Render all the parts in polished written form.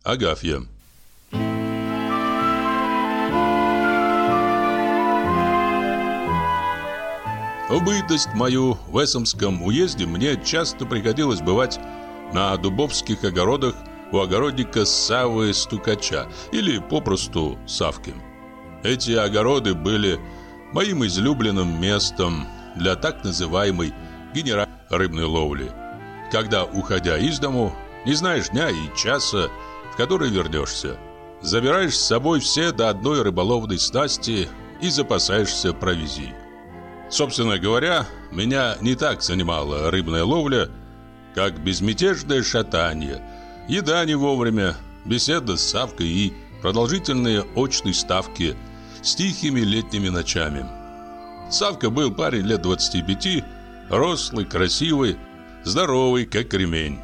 Агафья. В бытность мою в Эссомском уезде мне часто приходилось бывать на дубовских огородах у огородника Саввы Стукача, или попросту Савки. Эти огороды были моим излюбленным местом для так называемой генеральной рыбной ловли, когда, уходя из дому, не знаешь дня и часа, в который вернешься. Забираешь с собой все до одной рыболовной снасти и запасаешься провизией. Собственно говоря, меня не так занимала рыбная ловля, как безмятежное шатание, еда не вовремя, беседа с Савкой и продолжительные очные ставки с тихими летними ночами. Савка был парень лет 25, рослый, красивый, здоровый, как ремень.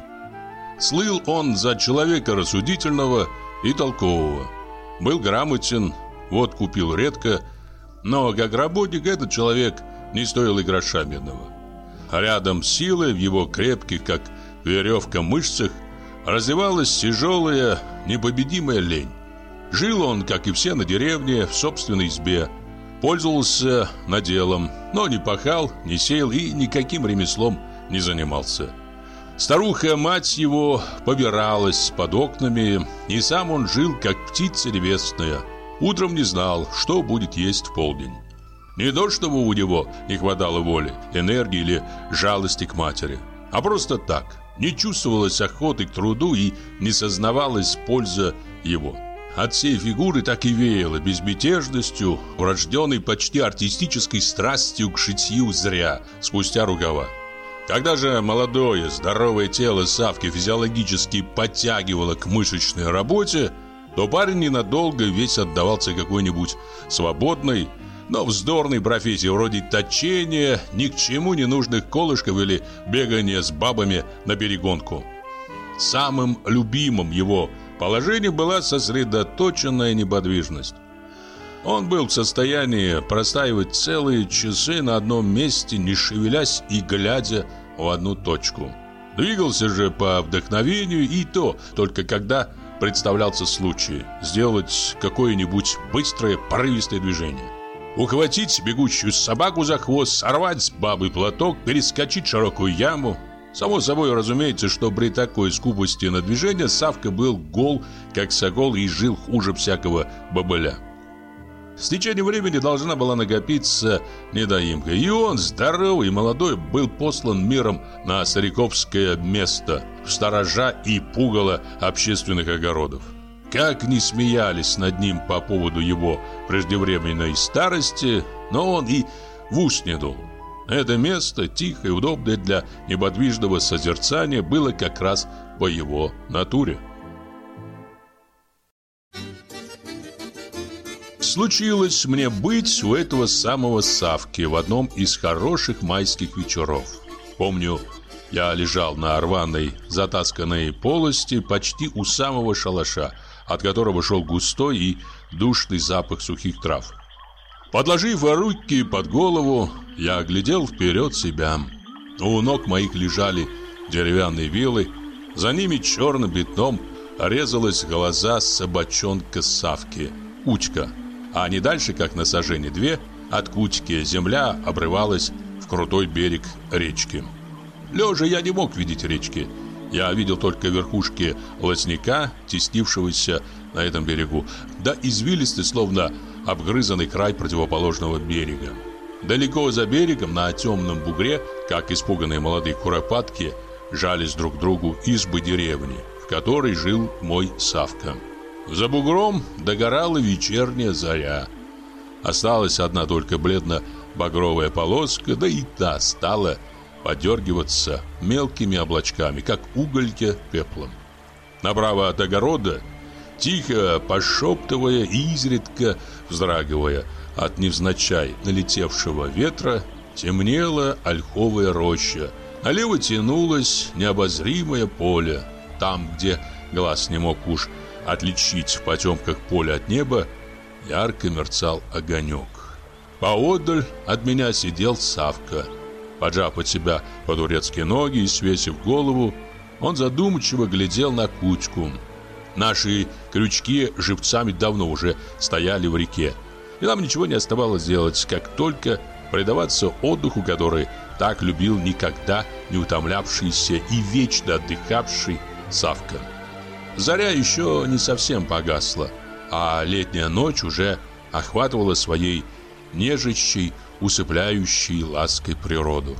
Слыл он за человека рассудительного и толкового. Был грамотен, водку пил редко, но как работник этот человек не стоил и гроша медного. А рядом с силой в его крепких, как веревка, мышцах развивалась тяжелая, непобедимая лень. Жил он, как и все, на деревне, в собственной избе, пользовался наделом, но не пахал, не сеял и никаким ремеслом не занимался. Старуха-мать его побиралась под окнами, и сам он жил, как птица небесная. Утром не знал, что будет есть в полдень. Не то, чтобы у него не хватало воли, энергии или жалости к матери, а просто так. Не чувствовалось охоты к труду и не сознавалась польза его. От всей фигуры так и веяло безмятежностью, врожденной почти артистической страстью к шитью зря, спустя рукава. Когда же молодое, здоровое тело Савки физиологически подтягивало к мышечной работе, то парень ненадолго весь отдавался какой-нибудь свободной, но вздорной профессии вроде точения ни к чему не нужных колышков или бегания с бабами на перегонку. Самым любимым его положением была сосредоточенная неподвижность. Он был в состоянии простаивать целые часы на одном месте, не шевелясь и глядя в одну точку. Двигался же по вдохновению, и то только когда представлялся случай сделать какое-нибудь быстрое, порывистое движение. Ухватить бегущую собаку за хвост, сорвать с бабы платок, перескочить широкую яму. Само собой разумеется, что при такой скупости на движение Савка был гол, как сокол, и жил хуже всякого бобыля. С течением времени должна была накопиться недоимка, и он, здоровый и молодой, был послан миром на стариковское место, в сторожа и пугало общественных огородов. Как ни смеялись над ним по поводу его преждевременной старости, но он и в ус не дул. Это место, тихое и удобное для неподвижного созерцания, было как раз по его натуре. Случилось мне быть у этого самого Савки в одном из хороших майских вечеров. Помню, я лежал на рваной, затасканной полости почти у самого шалаша, от которого шел густой и душный запах сухих трав. Подложив руки под голову, я глядел вперед себя. У ног моих лежали деревянные вилы, за ними черным пятном резалась глаза собачонка Савки, Кучка. А не дальше, как на сажени две, от Кучки земля обрывалась в крутой берег речки. Лежа я не мог видеть речки. Я видел только верхушки лосника, теснившегося на этом берегу, да извилистый, словно обгрызанный край противоположного берега. Далеко за берегом, на темном бугре, как испуганные молодые куропатки, жались друг к другу избы деревни, в которой жил мой Савка. За бугром догорала вечерняя заря. Осталась одна только бледно-багровая полоска, да и та стала подергиваться мелкими облачками, как угольки пеплом. Направо от огорода, тихо пошептывая и изредка вздрагивая от невзначай налетевшего ветра, темнела ольховая роща. Налево тянулось необозримое поле. Там, где глаз не мог уж отличить в потемках поле от неба, ярко мерцал огонек. Поодаль от меня сидел Савка. Поджав под себя по-турецки ноги и свесив голову, он задумчиво глядел на Кучку. Наши крючки живцами давно уже стояли в реке, и нам ничего не оставалось делать, как только предаваться отдыху, который так любил никогда не утомлявшийся и вечно отдыхавший Савка. Заря еще не совсем погасла, а летняя ночь уже охватывала своей нежащей, усыпляющей лаской природу.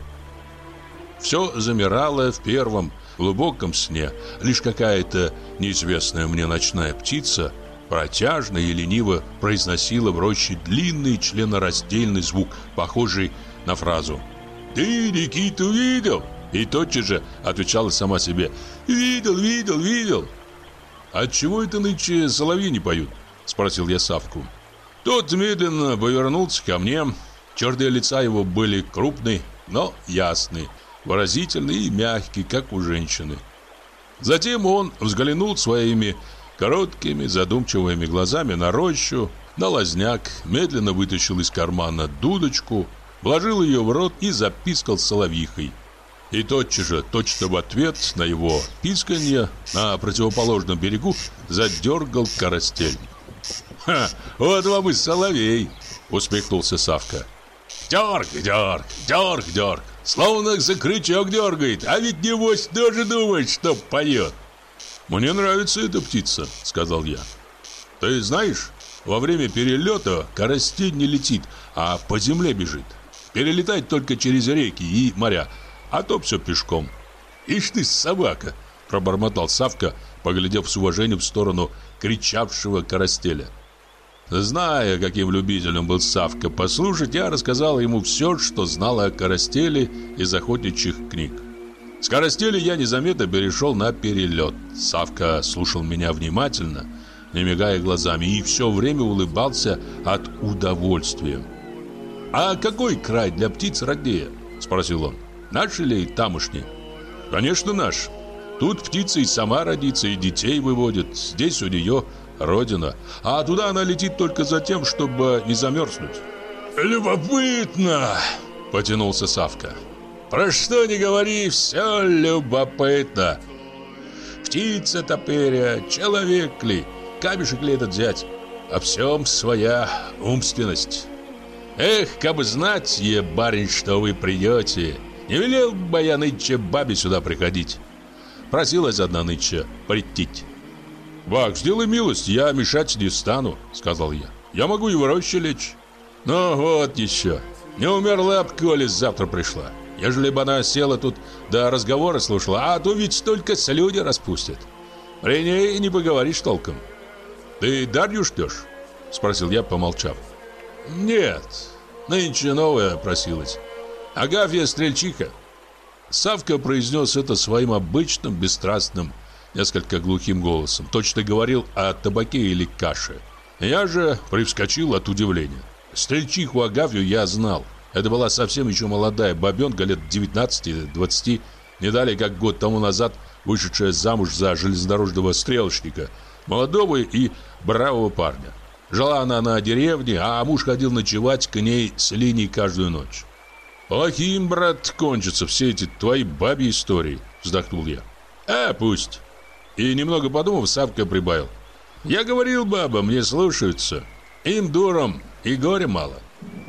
Все замирало в первом глубоком сне. Лишь какая-то неизвестная мне ночная птица протяжно и лениво произносила в роще длинный членораздельный звук, похожий на фразу «Ты Никиту видел?» И тотчас же отвечала сама себе «Видел, видел, видел». «Отчего это нынче соловьи не поют?» — спросил я Савку. Тот медленно повернулся ко мне. Черты лица его были крупные, но ясные, выразительные и мягкие, как у женщины. Затем он взглянул своими короткими задумчивыми глазами на рощу, на лозняк, медленно вытащил из кармана дудочку, вложил ее в рот и запискал соловьихой. И тотчас же, точно в ответ на его писканье, на противоположном берегу задергал карастель. «Ха, вот вам и соловей!» — усмехнулся Савка. «Дерг, дерг, дерг, дерг, словно за крючок дергает, а ведь небось тоже думает, что поет». «Мне нравится эта птица», — сказал я. «Ты знаешь, во время перелета карастель не летит, а по земле бежит. Перелетает только через реки и моря, а то все пешком». «Ишь ты, собака!» — пробормотал Савка, поглядев с уважением в сторону кричавшего карастеля. Зная, каким любителем был Савка послушать, я рассказал ему все, что знал о карастеле из охотничьих книг. С карастеля я незаметно перешел на перелет. Савка слушал меня внимательно, не мигая глазами, и все время улыбался от удовольствия. «А какой край для птиц роднее?» — спросил он. «Наш или тамошний?» «Конечно, наш. Тут птица и сама родится, и детей выводит. Здесь у нее родина, а туда она летит только за тем, чтобы не замерзнуть». «Любопытно!» — потянулся Савка. «Про что ни говори, все любопытно. Птица-то перья, человек ли, камешек ли этот взять? О всем своя умственность. Эх, кабы знать, барин, что вы придете, не велел бы я нынче бабе сюда приходить. Просилась одна нынче прийти». «Бак, сделай милость, я мешать не стану», — сказал я. «Я могу и в роще лечь». «Ну вот еще, не умерла б, коли завтра пришла. Ежели бы она села тут до разговора слушала, а то ведь только слюни распустят. При ней не поговоришь толком». «Ты Дарью ждешь?» — спросил я, помолчав. «Нет, нынче новая просилась. Агафья Стрельчиха». Савка произнес это своим обычным, бесстрастным, несколько глухим голосом. Точно говорил о табаке или каше. Я же привскочил от удивления. Стрельчиху Агафью я знал. Это была совсем еще молодая бабенка, лет 19-20, не далее как год тому назад вышедшая замуж за железнодорожного стрелочника, молодого и бравого парня. Жила она на деревне, а муж ходил ночевать к ней с линией каждую ночь. «Плохим, брат, кончатся все эти твои бабьи истории», — вздохнул я. Пусть». И немного подумав, Савка прибавил. «Я говорил бабам, не слушаются. Им дуром и горя мало».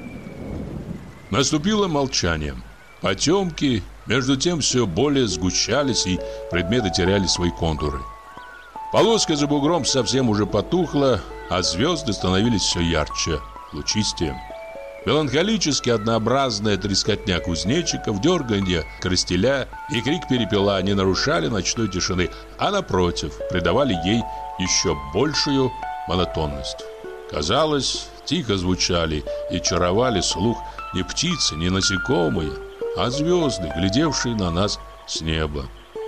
Наступило молчание. Потемки, между тем, все более сгущались, и предметы теряли свои контуры. Полоска за бугром совсем уже потухла, а звезды становились все ярче, лучистее. Меланхолически однообразная трескотня кузнечиков, дерганье крастеля и крик перепела не нарушали ночной тишины, а напротив, придавали ей еще большую монотонность. Казалось, тихо звучали и чаровали слух не птицы, не насекомые, а звезды, глядевшие на нас с неба.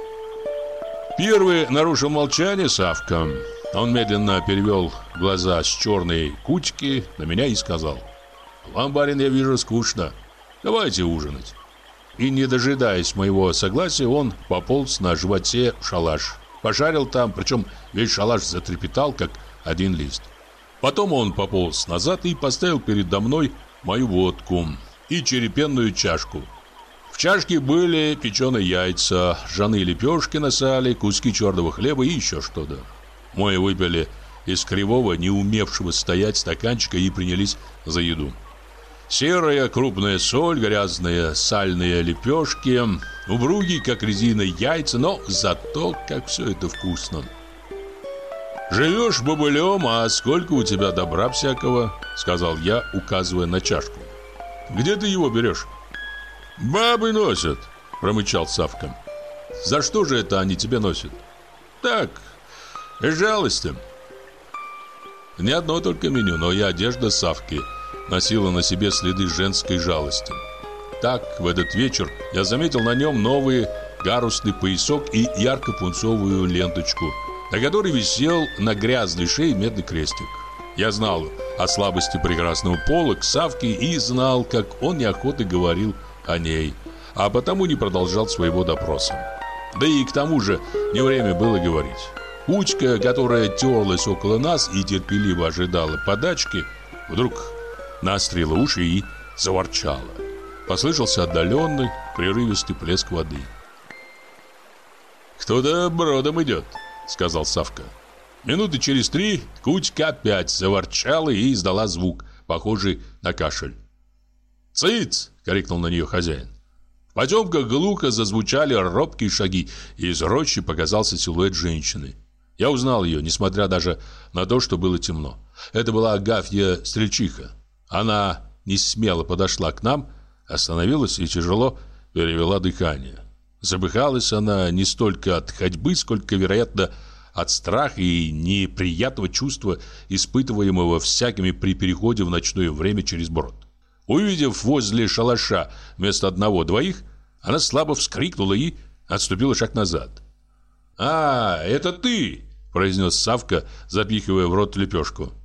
Первый нарушил молчание Савка. Он медленно перевел глаза с черной кучки на меня и сказал: «Вам, барин, я вижу, скучно. Давайте ужинать». И, не дожидаясь моего согласия, он пополз на животе в шалаш. Пошарил там, причем весь шалаш затрепетал, как один лист. Потом он пополз назад и поставил передо мной мою водку и черепенную чашку. В чашке были печеные яйца, ржаные лепешки на сале, куски черного хлеба и еще что-то. Мы выпили из кривого, не умевшего стоять стаканчика и принялись за еду. Серая крупная соль, грязные сальные лепешки, упругие, как резина, яйца, но зато как все это вкусно. «Живешь бобылем, а сколько у тебя добра всякого?» — сказал я, указывая на чашку. «Где ты его берешь?» «Бабы носят», — промычал Савка. «За что же это они тебе носят?» «Так, из жалости». Не одно только меню, но и одежда Савки носила на себе следы женской жалости. Так, в этот вечер я заметил на нем новый гарусный поясок и ярко-пунцовую ленточку, на которой висел на грязной шее медный крестик. Я знал о слабости прекрасного пола к Савке и знал, как он неохотно говорил о ней, а потому не продолжал своего допроса. Да и к тому же не время было говорить. Кучка, которая терлась около нас и терпеливо ожидала подачки, вдруг навострила уши и заворчала. Послышался отдаленный, прерывистый плеск воды. «Кто-то бродом идет», — сказал Савка. Минуты через 3 кучка опять заворчала и издала звук, похожий на кашель. «Цыц!» — крикнул на нее хозяин. В потемках глухо зазвучали робкие шаги, и из рощи показался силуэт женщины. Я узнал ее, несмотря даже на то, что было темно. Это была Агафья Стрельчиха. Она несмело подошла к нам, остановилась и тяжело перевела дыхание. Запыхалась она не столько от ходьбы, сколько, вероятно, от страха и неприятного чувства, испытываемого всякими при переходе в ночное время через брод. Увидев возле шалаша вместо одного-двоих, она слабо вскрикнула и отступила шаг назад. «А, это ты!» – произнес Савка, запихивая в рот лепешку.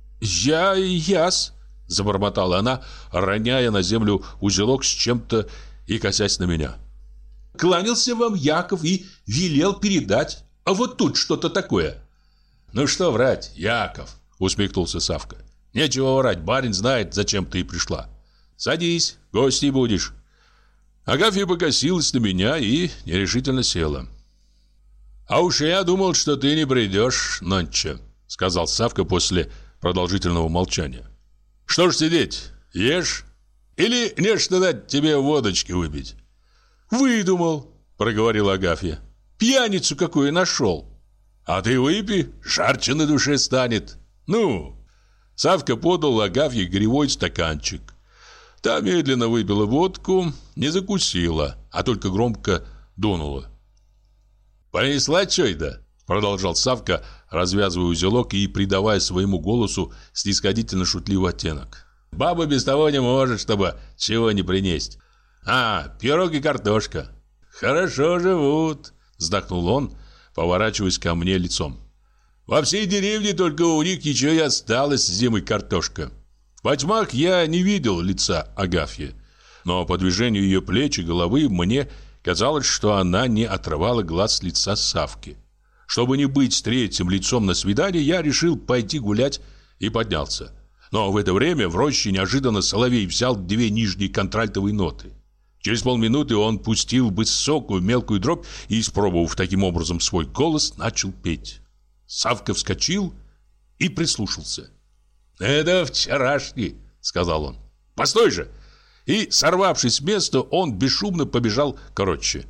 «Я-яс!» – забормотала она, роняя на землю узелок с чем-то и косясь на меня. «Кланялся вам Яков и велел передать. А вот тут что-то такое». «Ну что врать, Яков!» – усмехнулся Савка. «Нечего врать, барин знает, зачем ты пришла. Садись, гостей будешь». Агафья покосилась на меня и нерешительно села. «А уж я думал, что ты не придешь нонче», — сказал Савка после продолжительного молчания. «Что ж сидеть, ешь? Или нечто дать тебе водочки выпить?» «Выдумал», — проговорила Агафья. «Пьяницу какую нашел». «А ты выпей, жарче на душе станет. Ну». Савка подал Агафье гривой стаканчик. Та медленно выпила водку, не закусила, а только громко дунула. «Понесла чой-то?» — продолжал Савка, развязывая узелок и придавая своему голосу снисходительно-шутливый оттенок. «Баба без того не может, чтобы чего не принесть. А, пирог и картошка. Хорошо живут», — вздохнул он, поворачиваясь ко мне лицом. «Во всей деревне только у них ничего и осталось зимой картошка». Во тьмах я не видел лица Агафьи, но по движению ее плеч и головы мне казалось, что она не отрывала глаз с лица Савки. Чтобы не быть с третьим лицом на свидании, я решил пойти гулять и поднялся. Но в это время в роще неожиданно соловей взял 2 нижние контральтовые ноты. Через полминуты он пустил высокую мелкую дробь и, испробовав таким образом свой голос, начал петь. Савка вскочил и прислушался. «Это вчерашний», — сказал он. «Постой же!» И, сорвавшись с места, он бесшумно побежал к рощи.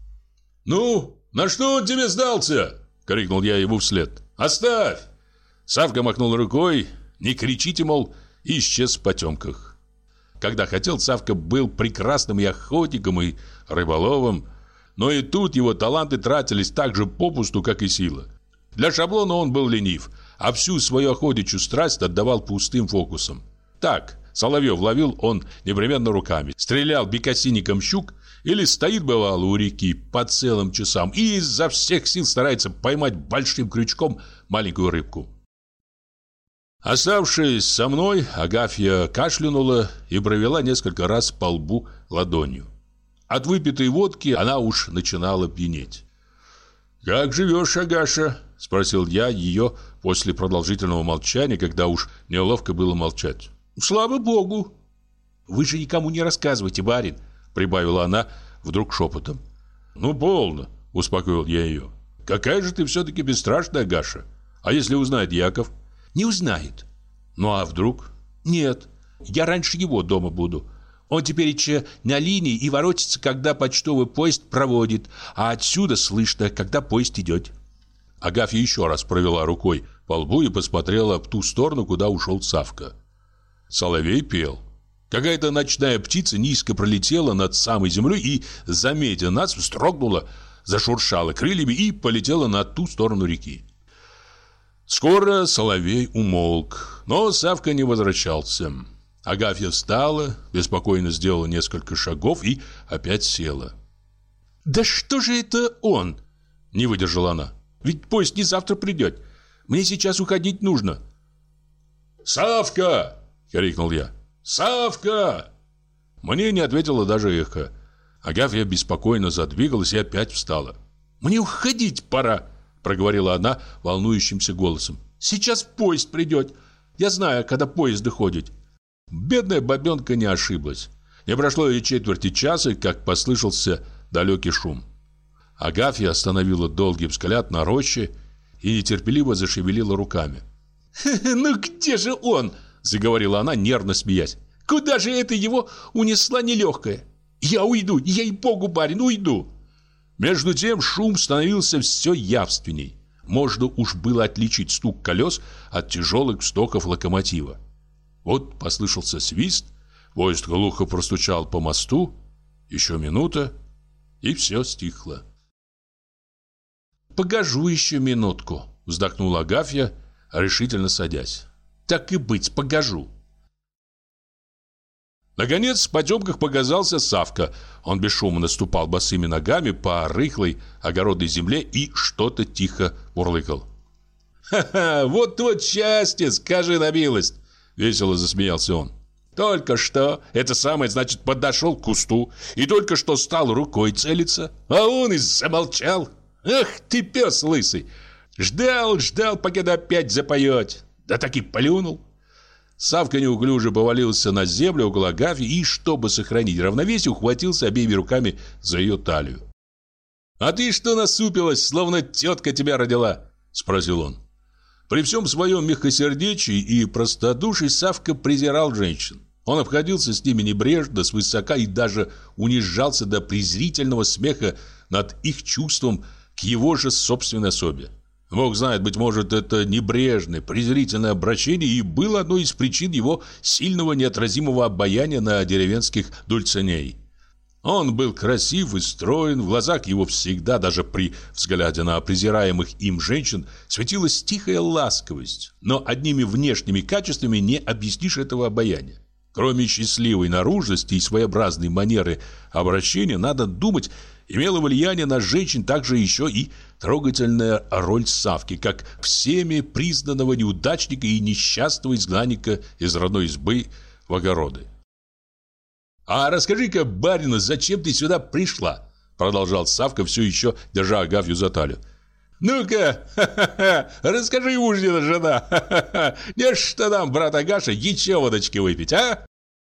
«Ну, на что он тебе сдался?» — крикнул я ему вслед. «Оставь!» Савка махнул рукой. «Не кричите, мол», и исчез в потемках. Когда хотел, Савка был прекрасным и охотником, и рыболовом, но и тут его таланты тратились так же попусту, как и сила. Для шаблона он был ленив, а всю свою охотничью страсть отдавал пустым фокусам. Так, соловьев ловил он непременно руками, стрелял бекасинником щук или стоит, бывало, у реки по целым часам и изо всех сил старается поймать большим крючком маленькую рыбку. Оставшись со мной, Агафья кашлянула и провела несколько раз по лбу ладонью. От выпитой водки она уж начинала пьянеть. «Как живешь, Агаша?» — спросил я ее после продолжительного молчания, когда уж неловко было молчать. «Слава Богу!» «Вы же никому не рассказывайте, барин!» — прибавила она вдруг шепотом. «Ну, полно!» — успокоил я ее. «Какая же ты все-таки бесстрашная, Агаша! А если узнает Яков? Не узнает. Ну а вдруг? Нет, я раньше его дома буду. Он теперь еще на линии и воротится, когда почтовый поезд проводит, а отсюда слышно, когда поезд идет. Агафья еще раз провела рукой по лбу и посмотрела в ту сторону, куда ушел Савка. Соловей пел. Какая-то ночная птица низко пролетела над самой землей и, заметя нас, вздрогнула, зашуршала крыльями и полетела на ту сторону реки. Скоро соловей умолк, но Савка не возвращался. Агафья встала, беспокойно сделала несколько шагов и опять села. «Да что же это он?» – не выдержала она. «Ведь поезд не завтра придет. Мне сейчас уходить нужно». «Савка!» – крикнул я. «Савка!» Мне не ответило даже эхо. Агафья беспокойно задвигалась и опять встала. «Мне уходить пора», – проговорила она волнующимся голосом. «Сейчас поезд придет. Я знаю, когда поезд доходит». Бедная бабенка не ошиблась. Не прошло и четверти часа, как послышался далекий шум. Агафья остановила долгий взгляд на роще и нетерпеливо зашевелила руками. «Ну где же он?» – заговорила она, нервно смеясь. «Куда же это его унесла нелегкая? Я уйду, ей-богу, барин, уйду!» Между тем шум становился все явственней. Можно уж было отличить стук колес от тяжелых стоков локомотива. Вот послышался свист, поезд глухо простучал по мосту, еще минута, и все стихло. «Погожу еще минутку», — вздохнула Агафья, решительно садясь. «Так и быть, погожу». Наконец в потемках показался Савка. Он бесшумно ступал босыми ногами по рыхлой огородной земле и что-то тихо мурлыкал. «Ха-ха, вот счастье, скажи на милость!» — весело засмеялся он. «Только что, это самое, значит, подошел к кусту и только что стал рукой целиться, а он и замолчал. Ах ты, пес лысый! Ждал, пока опять запоет, да так и плюнул». Савка неуклюже повалился на землю около Агафьи и, чтобы сохранить равновесие, ухватился обеими руками за ее талию. «А ты что насупилась, словно тетка тебя родила?» — спросил он. При всем своем мягкосердечии и простодушии Савка презирал женщин. Он обходился с ними небрежно, свысока и даже унижался до презрительного смеха над их чувством к его же собственной особе. Бог знает, быть может, это небрежное, презрительное обращение и было одной из причин его сильного неотразимого обаяния на деревенских дульциней. Он был красив и строен, в глазах его всегда, даже при взгляде на презираемых им женщин, светилась тихая ласковость. Но одними внешними качествами не объяснишь этого обаяния. Кроме счастливой наружности и своеобразной манеры обращения, надо думать, имело влияние на женщин также еще и трогательная роль Савки, как всеми признанного неудачника и несчастного изгнанника из родной избы в огороды. «А расскажи-ка, барину, зачем ты сюда пришла?» Продолжал Савка, все еще держа Агафью за талию. «Ну-ка, расскажи, мужнина жена, ха-ха-ха, не что нам, брат Агаша, еще водочки выпить, а?»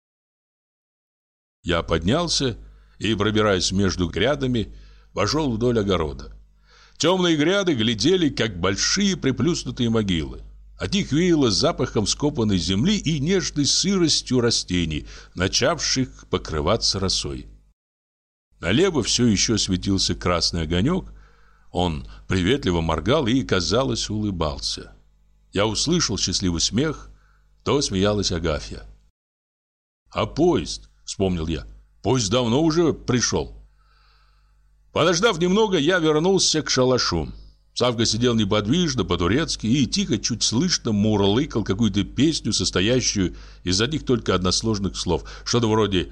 Я поднялся и, пробираясь между грядами, пошел вдоль огорода. Темные гряды глядели, как большие приплюснутые могилы. От них веяло запахом вскопанной земли и нежной сыростью растений, начавших покрываться росой. Налево все еще светился красный огонек. Он приветливо моргал и, казалось, улыбался. Я услышал счастливый смех, то смеялась Агафья. «А поезд?» — вспомнил я. «Поезд давно уже пришел». Подождав немного, я вернулся к шалашу. Савка сидел неподвижно, по-турецки, и тихо, чуть слышно мурлыкал какую-то песню, состоящую из одних только односложных слов. Что-то вроде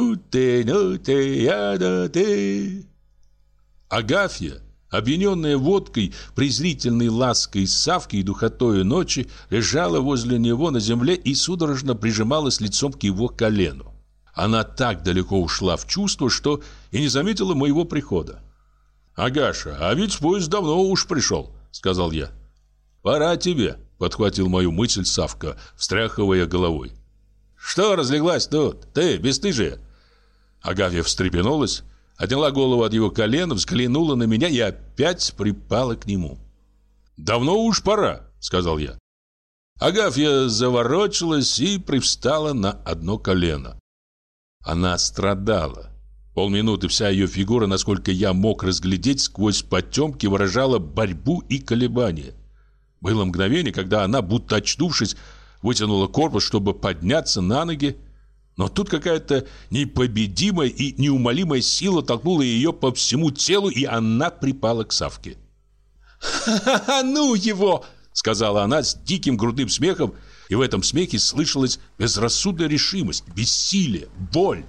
«фу-те-ну-те-я-да-те». Агафья, опьяненная водкой, презрительной лаской Савки и духотою ночи, лежала возле него на земле и судорожно прижималась лицом к его колену. Она так далеко ушла в чувство, что и не заметила моего прихода. «Агаша, а ведь поезд давно уж пришел», — сказал я. «Пора тебе», — подхватил мою мысль Савка, встряхивая головой. «Что разлеглась тут? Ты, бесстыжая?» Агафья встрепенулась, отняла голову от его колена, взглянула на меня и опять припала к нему. «Давно уж пора», — сказал я. Агафья заворочилась и привстала на одно колено. Она страдала. Полминуты вся ее фигура, насколько я мог разглядеть, сквозь потемки выражала борьбу и колебания. Было мгновение, когда она, будто очнувшись, вытянула корпус, чтобы подняться на ноги. Но тут какая-то непобедимая и неумолимая сила толкнула ее по всему телу, и она припала к Савке. «Ха-ха-ха, ну его!» — сказала она с диким грудным смехом, и в этом смехе слышалась безрассудная решимость, бессилие, боль.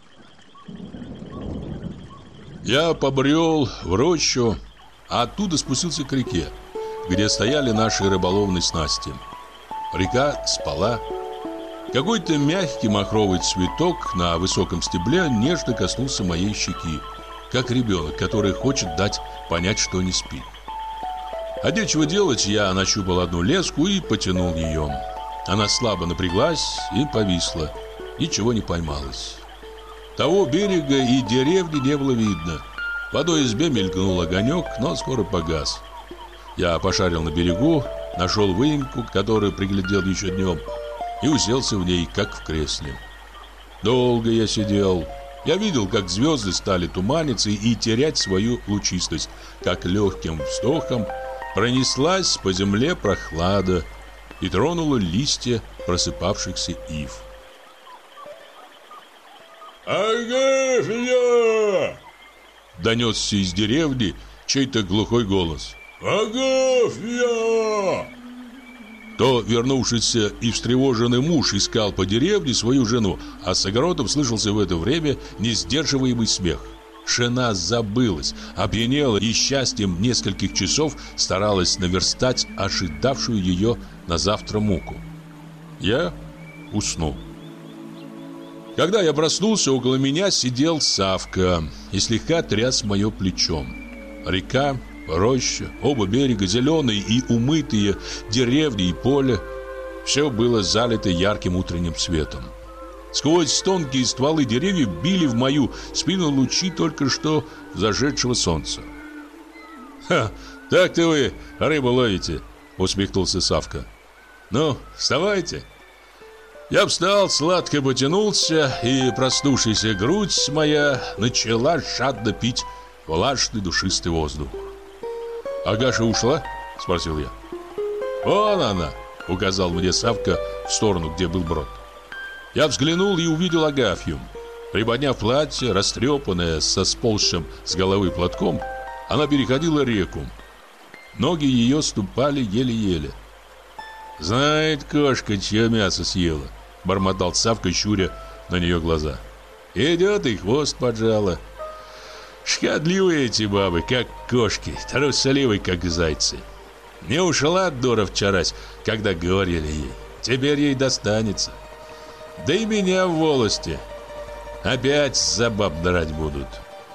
Я побрел в рощу, а оттуда спустился к реке, где стояли наши рыболовные снасти. Река спала. Какой-то мягкий махровый цветок на высоком стебле нежно коснулся моей щеки, как ребенок, который хочет дать понять, что не спит. А нечего делать, я нащупал одну леску и потянул ее. Она слабо напряглась и повисла, ничего не поймалось. Того берега и деревни не было видно. В одной избе мелькнул огонек, но скоро погас. Я пошарил на берегу, нашел выемку, которую приглядел еще днем, и уселся в ней, как в кресле. Долго я сидел. Я видел, как звезды стали туманиться и терять свою лучистость, как легким вздохом пронеслась по земле прохлада и тронула листья просыпавшихся ив. «Агафья!» — донесся из деревни чей-то глухой голос. «Агафья!» То вернувшийся и встревоженный муж искал по деревне свою жену, а с огородом слышался в это время несдерживаемый смех. Жена забылась, опьянела и счастьем нескольких часов старалась наверстать ожидавшую ее на завтра муку. Я уснул. Когда я проснулся, около меня сидел Савка и слегка тряс мое плечом. Река, роща, оба берега зеленые и умытые, деревни и поле — все было залито ярким утренним светом. Сквозь тонкие стволы деревьев били в мою спину лучи только что зажедшего солнца. «Ха, так-то вы рыбу ловите!» — усмехнулся Савка. «Ну, вставайте!» Я встал, сладко потянулся, и проснувшаяся грудь моя начала жадно пить влажный душистый воздух. «Агаша ушла?» — спросил я. «Вон она!» — указал мне Савка в сторону, где был брод. Я взглянул и увидел Агафью. Приподняв платье, растрепанное, со сползшим с головы платком, она переходила реку. Ноги ее ступали еле-еле. «Знает кошка, чье мясо съела», — бормотал Савка, щуря на нее глаза. «Идет и хвост поджала. Шкодливые эти бабы, как кошки, трусливые, как зайцы. Не ушла дура вчерась, когда говорили ей. Теперь ей достанется. Да и меня в волости. Опять за баб драть будут».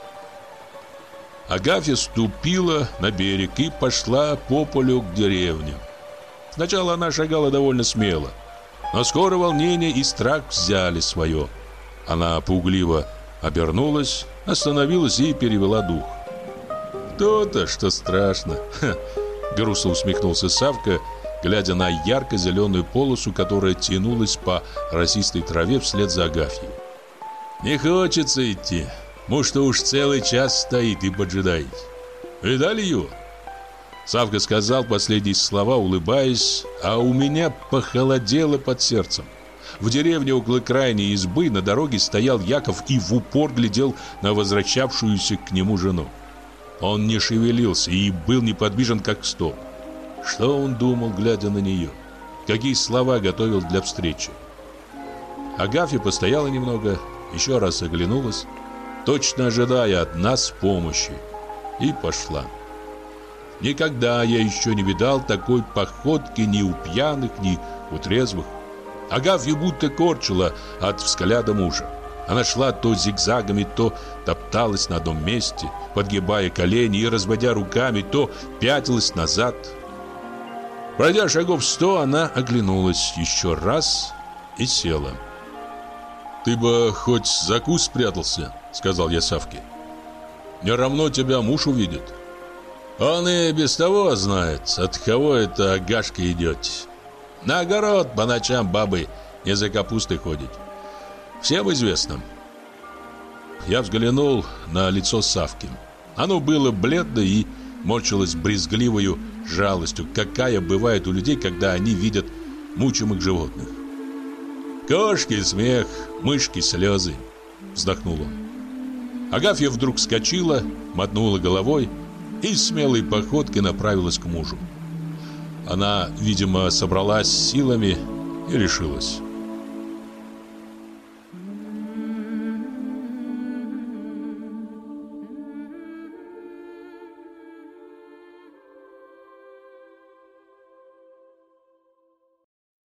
Агафья ступила на берег и пошла по полю к деревне. Сначала она шагала довольно смело, но скоро волнение и страх взяли свое. Она пугливо обернулась, остановилась и перевела дух. «То-то, что страшно!» — грустно усмехнулся Савка, глядя на ярко-зеленую полосу, которая тянулась по росистой траве вслед за Агафьей. «Не хочется идти. Муж-то уж целый час стоит и поджидает. Видали его?» Савка сказал последние слова, улыбаясь, а у меня похолодело под сердцем. В деревне около крайней избы на дороге стоял Яков и в упор глядел на возвращавшуюся к нему жену. Он не шевелился и был неподвижен, как стол. Что он думал, глядя на нее? Какие слова готовил для встречи? Агафья постояла немного, еще раз оглянулась, точно ожидая от нас помощи, и пошла. Никогда я еще не видал такой походки ни у пьяных, ни у трезвых. Агафью будто корчила от взгляда мужа. Она шла то зигзагами, то топталась на одном месте, подгибая колени и разводя руками, то пятилась назад. Пройдя шагов 100, она оглянулась еще раз и села. «Ты бы хоть за куст спрятался», — сказал я Савке. «Не равно тебя муж увидит». Он и без того знает, от кого это Агашка идет. На огород по ночам бабы не за капустой ходит. Всем известно. Я взглянул на лицо Савки. Оно было бледно и морщилось брезгливою жалостью, какая бывает у людей, когда они видят мучимых животных. «Кошки смех, мышки слезы», — вздохнул он. Агафья вдруг вскочила, мотнула головой и смелой походкой направилась к мужу. Она, видимо, собралась силами и решилась.